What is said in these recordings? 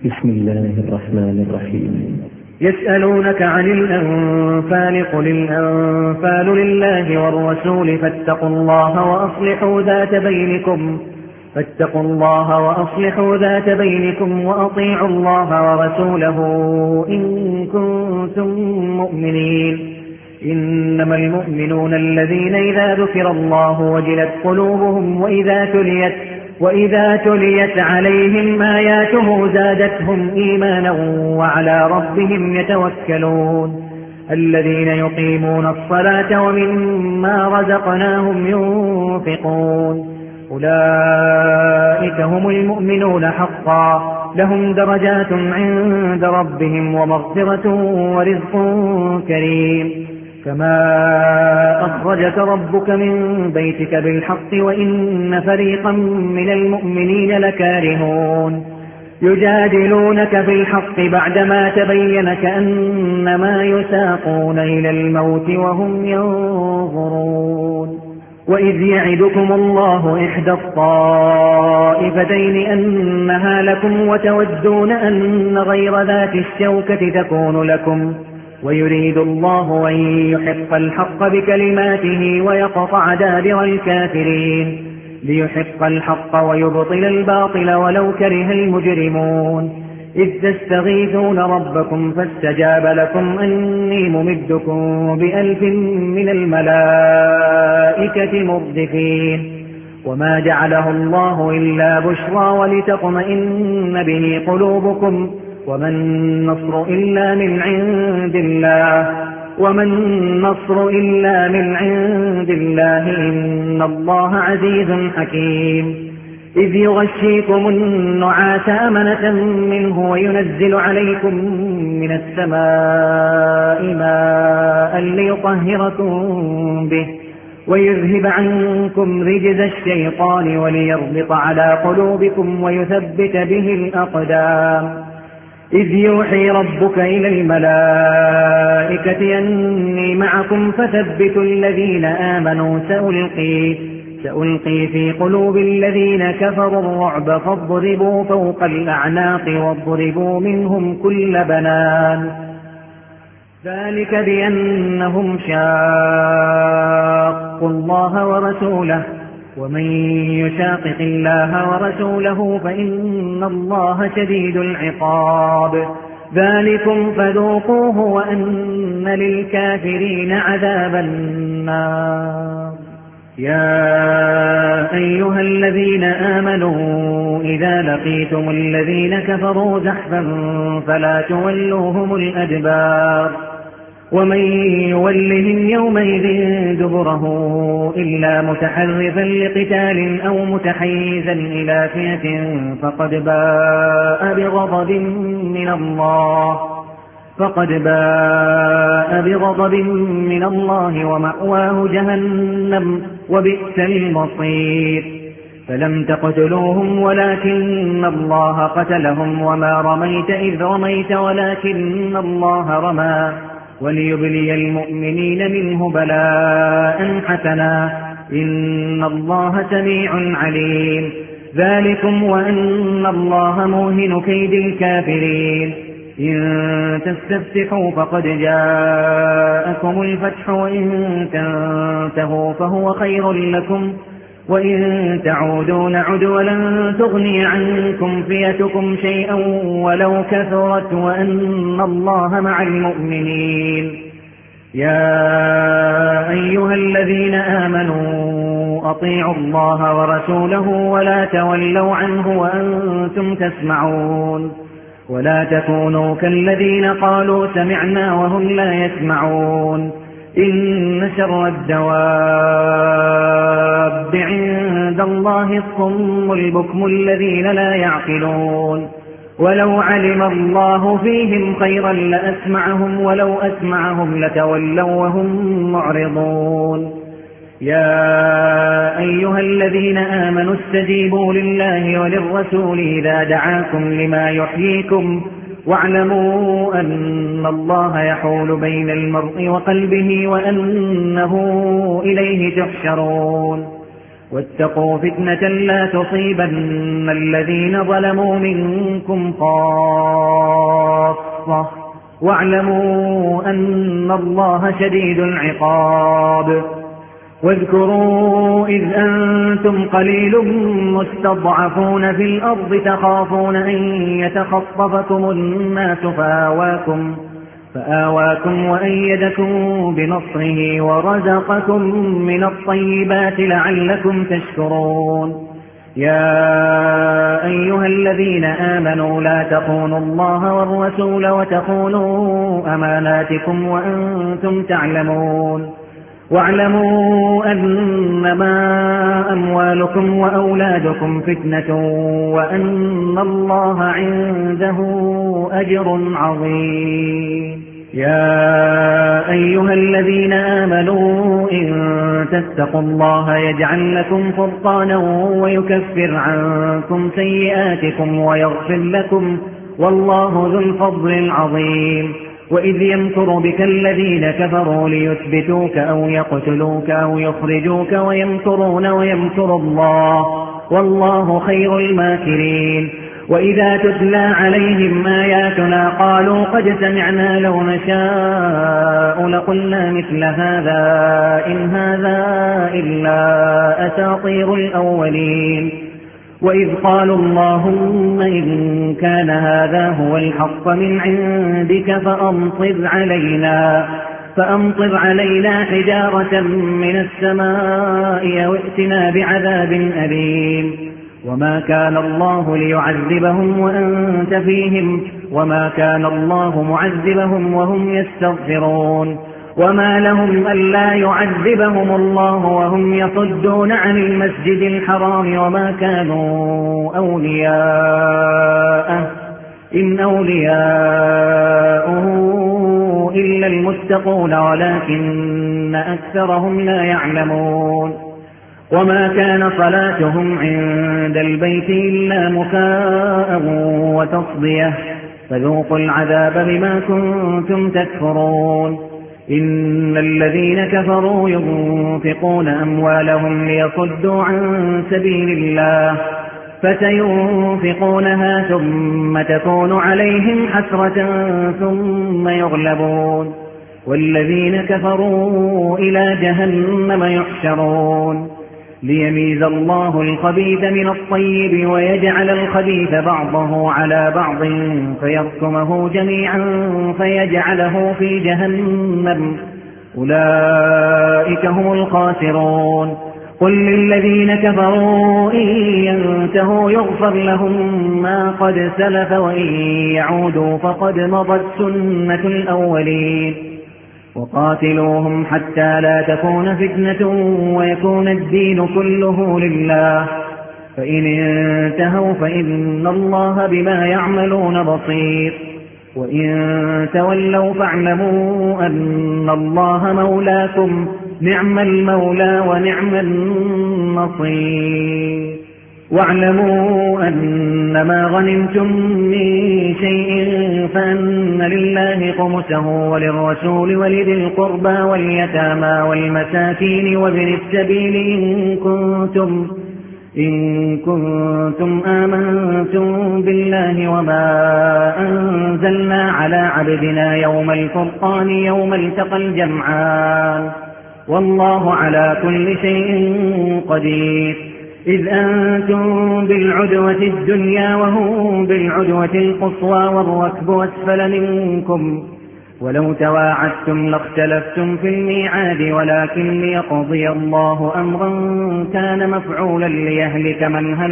بسم الله الرحمن الرحيم. يسألونك عن الأنفال قل الأنفال لله والرسول فاتقوا الله وأصلحوا ذات بينكم وأطيعوا الله ورسوله إن كنتم مؤمنين. إنما المؤمنون الذين إذا ذكر الله وجلت قلوبهم وإذا تليت عليهم آياته زادتهم إيمانا وعلى ربهم يتوكلون. الذين يقيمون الصلاة ومما رزقناهم ينفقون أولئك هم المؤمنون حقا لهم درجات عند ربهم ومغفرة ورزق كريم. كما أخرجك ربك من بيتك بالحق وإن فريقا من المؤمنين لكارهون يجادلونك في الحق بعدما تبين كأنما يساقون إلى الموت وهم ينظرون. وإذ يعدكم الله إحدى الطائفتين أنها لكم وتودون أن غير ذات الشوكة تكون لكم ويريد الله أن يحق الحق بكلماته ويقطع دابر الكافرين ليحق الحق ويبطل الباطل ولو كره المجرمون. إذ تستغيثون ربكم فاستجاب لكم أني ممدكم ب1000 من الملائكة مردفين. وما جعله الله إلا بشرى ولتطمئن به قلوبكم وما النصر إلا من عند الله إن الله عزيز حكيم. إذ يغشيكم النعاس أمنة منه وينزل عليكم من السماء ماء ليطهركم به ويذهب عنكم رجز الشيطان وليربط على قلوبكم ويثبت به الأقدام. إذ يوحي ربك إلى الملائكة أني معكم فثبتوا الذين آمنوا سألقي في قلوب الذين كفروا الرعب فاضربوا فوق الأعناق واضربوا منهم كل بنان. ذلك بأنهم شاقوا الله ورسوله ومن يشاقق الله ورسوله فإن الله شديد العقاب. ذلكم فذوقوه وأن للكافرين عذاب النار. يا أيها الذين آمنوا إذا لقيتم الذين كفروا زحفا فلا تولوهم الأدبار ومن يولهم يومئذ دبره إلا متحرفا لقتال أو متحيزا إلى فئة فقد باء بغضب من الله ومأواه جهنم وبئس المصير. فلم تقتلوهم ولكن الله قتلهم وما رميت إذ رميت ولكن الله رمى وليبلي المؤمنين منه بلاء حسنا إن الله سميع عليم. ذلكم وأن الله موهن كيد الكافرين. إن تستفتحوا فقد جاءكم الفتح وإن تنتهوا فهو خير لكم وإن تعودوا نعد ولن تغني عنكم فئتكم شيئا ولو كثرت وأن الله مع المؤمنين. يا أيها الذين آمنوا أطيعوا الله ورسوله ولا تولوا عنه وأنتم تسمعون ولا تكونوا كالذين قالوا سمعنا وهم لا يسمعون. إن شر الدواب عند الله الصم البكم الذين لا يعقلون. ولو علم الله فيهم خيرا لأسمعهم ولو أسمعهم لتولوا وهم معرضون. يا أيها الذين آمنوا استجيبوا لله وللرسول إذا دعاكم لما يحييكم واعلموا أن الله يحول بين المرء وقلبه وأنه إليه تحشرون. واتقوا فتنة لا تصيبن الذين ظلموا منكم خاصة واعلموا أن الله شديد العقاب. واذكروا إذ أنتم قليل مستضعفون في الأرض تخافون أن يتخطفكم الناس فآواكم وأيدكم بنصره ورزقكم من الطيبات لعلكم تشكرون. يا أيها الذين آمنوا لا تخونوا الله والرسول وتخونوا أماناتكم وأنتم تعلمون. واعلموا أنما أموالكم وأولادكم فتنة وأن الله عنده أجر عظيم. يا أيها الذين آمنوا إن تتقوا الله يجعل لكم فرقانا ويكفر عنكم سيئاتكم ويغفر لكم والله ذو الفضل العظيم. وإذ يمكر بك الذين كفروا ليثبتوك أو يقتلوك أو يخرجوك ويمكرون ويمكر الله والله خير الماكرين. وإذا تتلى عليهم آياتنا قالوا قد سمعنا لو نشاء لقلنا مثل هذا إن هذا إلا أساطير الأولين. وإذ قالوا اللهم إن كان هذا هو الحق من عندك فأمطر علينا حجارة من السماء أو ائتنا بعذاب أليم. وما كان الله ليعذبهم وأنت فيهم وما كان الله معذبهم وهم يستغفرون. وما لهم ألا يعذبهم الله وهم يصدون عن المسجد الحرام وما كانوا أولياءه إن أولياؤه إلا المتقون ولكن أكثرهم لا يعلمون. وما كان صلاتهم عند البيت إلا مكاء وتصدية فذوقوا العذاب بما كنتم تكفرون. إن الذين كفروا ينفقون أموالهم ليصدوا عن سبيل الله فسينفقونها ثم تكون عليهم حسرة ثم يغلبون والذين كفروا إلى جهنم يحشرون. ليميز الله الخبيث من الطيب ويجعل الخبيث بعضه على بعض فيركمه جميعا فيجعله في جهنم أولئك هم الخاسرون. قل للذين كفروا إن ينتهوا يغفر لهم ما قد سلف وإن يعودوا فقد مضت سنة الأولين. وقاتلوهم حتى لا تكون فتنة ويكون الدين كله لله فإن انتهوا فإن الله بما يعملون بصير. وإن تولوا فاعلموا أن الله مولاكم نعم المولى ونعم النصير. واعلموا أنما غنمتم من شيء فأن لله خمسه وللرسول ولذي القربى واليتامى والمساكين وابن السبيل إن كنتم آمنتم بالله وما أنزلنا على عبدنا يوم الفرقان يوم التقى الجمعان والله على كل شيء قدير. إذ أنتم بالعدوة الدنيا وهم بالعدوة القصوى والركب أسفل منكم ولو تواعدتم لاختلفتم في الميعاد ولكن ليقضي الله أمرا كان مفعولا ليهلك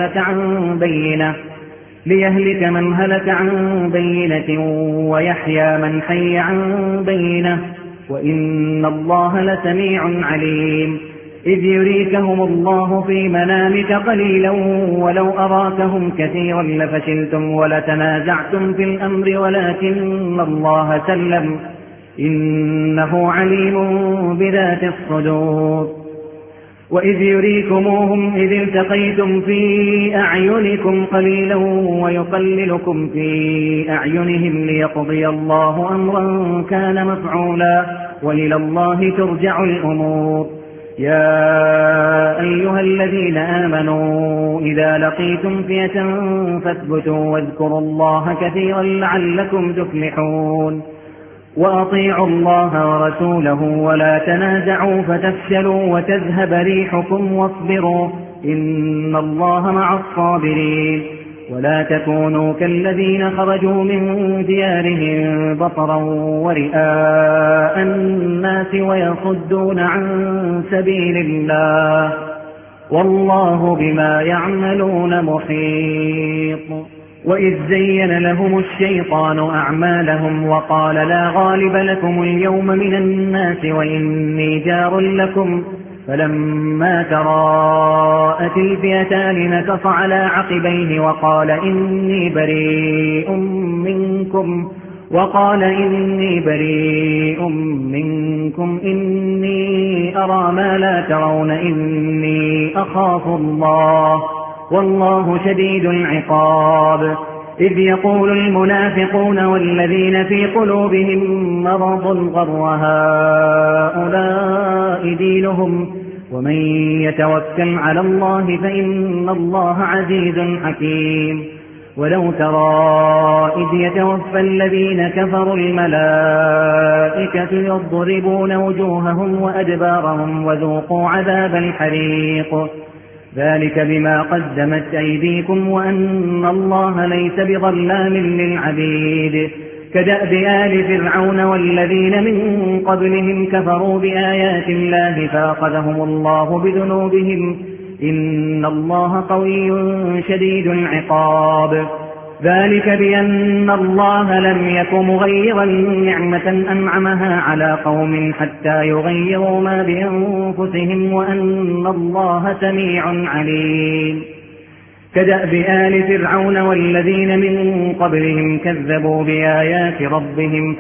من هلك عن بينة ويحيى من حي عن بينة وإن الله لسميع عليم. إذ يريكهم الله في منامك قليلا ولو أراكهم كثيرا لفشلتم ولتنازعتم في الأمر ولكن الله سلم إنه عليم بذات الصدور. وإذ يريكموهم إذ التقيتم في أعينكم قليلا ويقللكم في أعينهم ليقضي الله أمرا كان مفعولا وإلى الله ترجع الأمور. يا أيها الذين آمنوا إذا لقيتم فئة فاثبتوا واذكروا الله كثيرا لعلكم تفلحون وأطيعوا الله ورسوله ولا تنازعوا فتفشلوا وتذهب ريحكم واصبروا إن الله مع الصابرين ولا تكونوا كالذين خرجوا من ديارهم بطرا ورئاء الناس ويصدون عن سبيل الله والله بما يعملون محيط وإذ زين لهم الشيطان أعمالهم وقال لا غالب لكم اليوم من الناس وإني جار لكم فلما تراءت الفئتان نكص على عقبيه وقال إني بريء منكم إني أرى ما لا ترون إني أخاف الله والله شديد العقاب إذ يقول المنافقون والذين في قلوبهم مرض غر هؤلاء دينهم ومن يتوكل على الله فإن الله عزيز حكيم ولو ترى إذ يتوفى الذين كفروا الملائكة يضربون وجوههم وأدبارهم وذوقوا عذاب الحريق ذلك بما قدمت أيديكم وأن الله ليس بظلام للعبيد كدأب آل فرعون والذين من قبلهم كفروا بآيات الله فأخذهم الله بذنوبهم إن الله قوي شديد العقاب ذلك بأن الله لم يك مغيرا نعمة أنعمها على قوم حتى يغيروا ما بأنفسهم وأن الله سميع عليم كدأب آل فرعون والذين من قبلهم كذبوا بآيات ربهم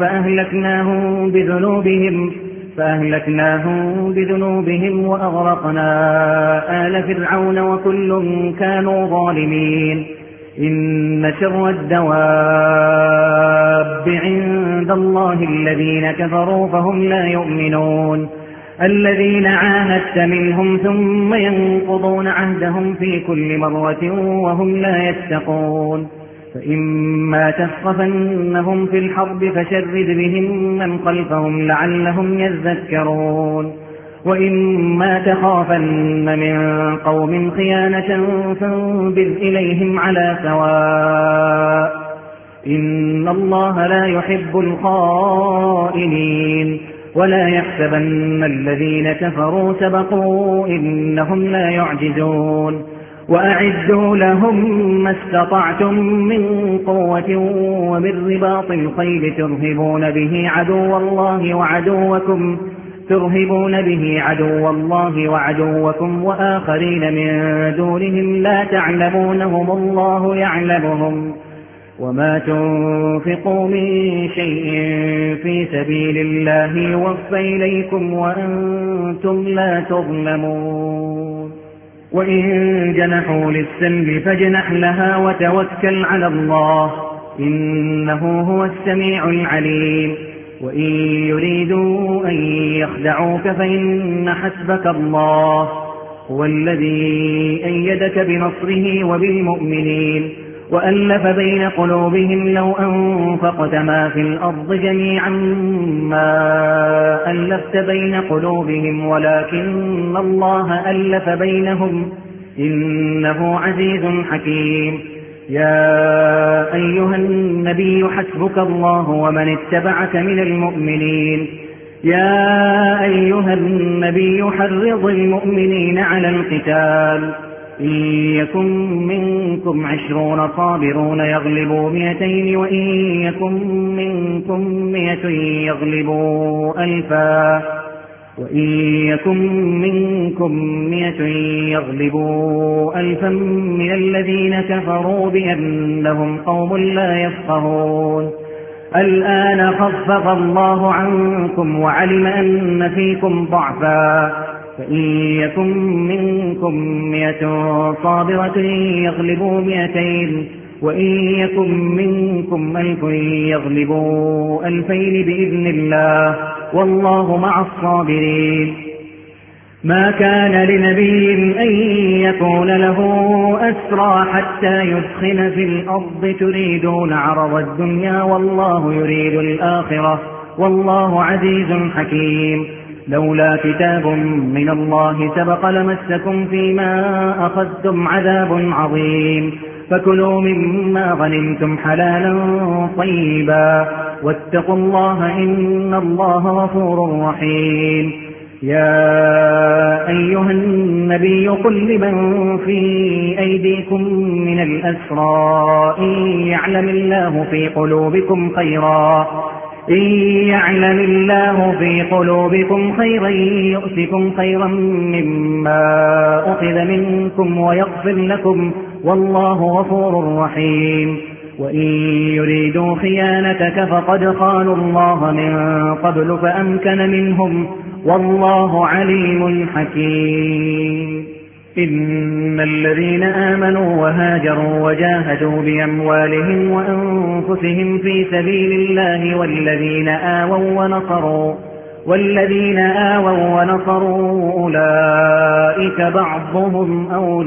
فأهلكناهم بذنوبهم وأغرقنا آل فرعون وكل كانوا ظالمين إن شر الدواب عند الله الذين كفروا فهم لا يؤمنون الذين عاهدت منهم ثم ينقضون عهدهم في كل مرة وهم لا يتقون فإما تثقفنهم في الحرب فشرد بهم من خلفهم لعلهم يذكرون وإما تخافن من قوم خيانة فانبذ إليهم على سواء إن الله لا يحب الخائنين ولا يحسبن الذين كفروا سبقوا إنهم لا يعجزون وأعدوا لهم ما استطعتم من قوة ومن رباط الخيل ترهبون به عدو الله وعدوكم وآخرين من دونهم لا تعلمونهم الله يعلمهم وما تنفقوا من شيء في سبيل الله يوفى إليكم وأنتم لا تظلمون وإن جنحوا للسلم فاجنح لها وتوكل على الله إنه هو السميع العليم وإن يريدوا أن يخدعوك فإن حسبك الله هو الذي أيدك بنصره وبالمؤمنين وألف بين قلوبهم لو أنفقت ما في الأرض جميعا ما ألفت بين قلوبهم ولكن الله ألف بينهم إنه عزيز حكيم يا أيها النبي حسبك الله ومن اتبعك من المؤمنين يا أيها النبي حرض المؤمنين على القتال إن يكن منكم 20 صابرون يغلبوا 200 وإن يكن منكم 100 يغلبوا 1000 وإن يكن منكم 100 يغلبوا 1000 من الذين كفروا بأنهم قوم لا يفقهون الآن خفف الله عنكم وعلم أن فيكم ضعفا فإن يكن منكم 100 صابرة يغلبوا 200 وإن يكن منكم 1000 يغلبوا 2000 بإذن الله والله مع الصابرين ما كان لنبي أن يكون له أسرى حتى يدخن في الأرض تريدون عرض الدنيا والله يريد الآخرة والله عزيز حكيم. لولا كتاب من الله سبق لمسكم فيما أخذتم عذاب عظيم. فكلوا مما غنمتم حلالا طيبا واتقوا الله إن الله غفور رحيم. يا أيها النبي قل لمن في أيديكم من الأسرى إن يعلم الله في قلوبكم خيرا يؤتكم خيرا مما أخذ منكم ويغفر لكم والله غفور رحيم. وإن يريدوا خيانتك فقد خانوا الله من قبل فأمكن منهم والله عليم حكيم. إن الذين آمنوا وهاجروا وجاهدوا بأموالهم وأنفسهم في سبيل الله والذين آووا ونصروا أولئك بعضهم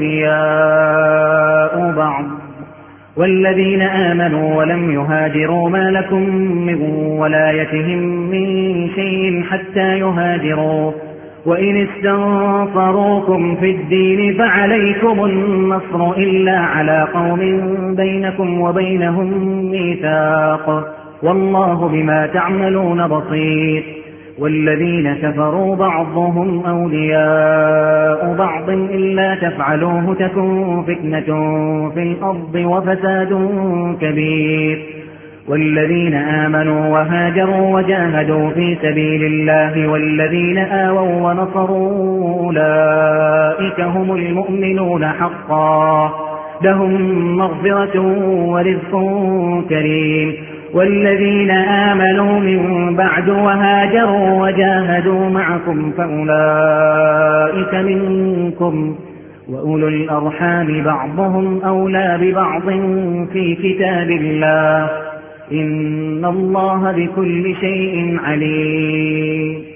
أولياء بعض والذين آمنوا ولم يهاجروا ما لكم من ولايتهم من شيء حتى يهاجروا وإن استنصروكم في الدين فعليكم النصر إلا على قوم بينكم وبينهم ميثاق والله بما تعملون بصير. والذين كفروا بعضهم أولياء بعض إلا تفعلوه تكن فتنة في الأرض وفساد كبير. والذين آمنوا وهاجروا وجاهدوا في سبيل الله والذين آووا ونصروا أولئك هم المؤمنون حقا لهم مغفرة ورزق كريم. والذين آمنوا من بعد وهاجروا وجاهدوا معكم فأولئك منكم وأولو الأرحام بعضهم أولى ببعض في كتاب الله إن الله بكل شيء عليم.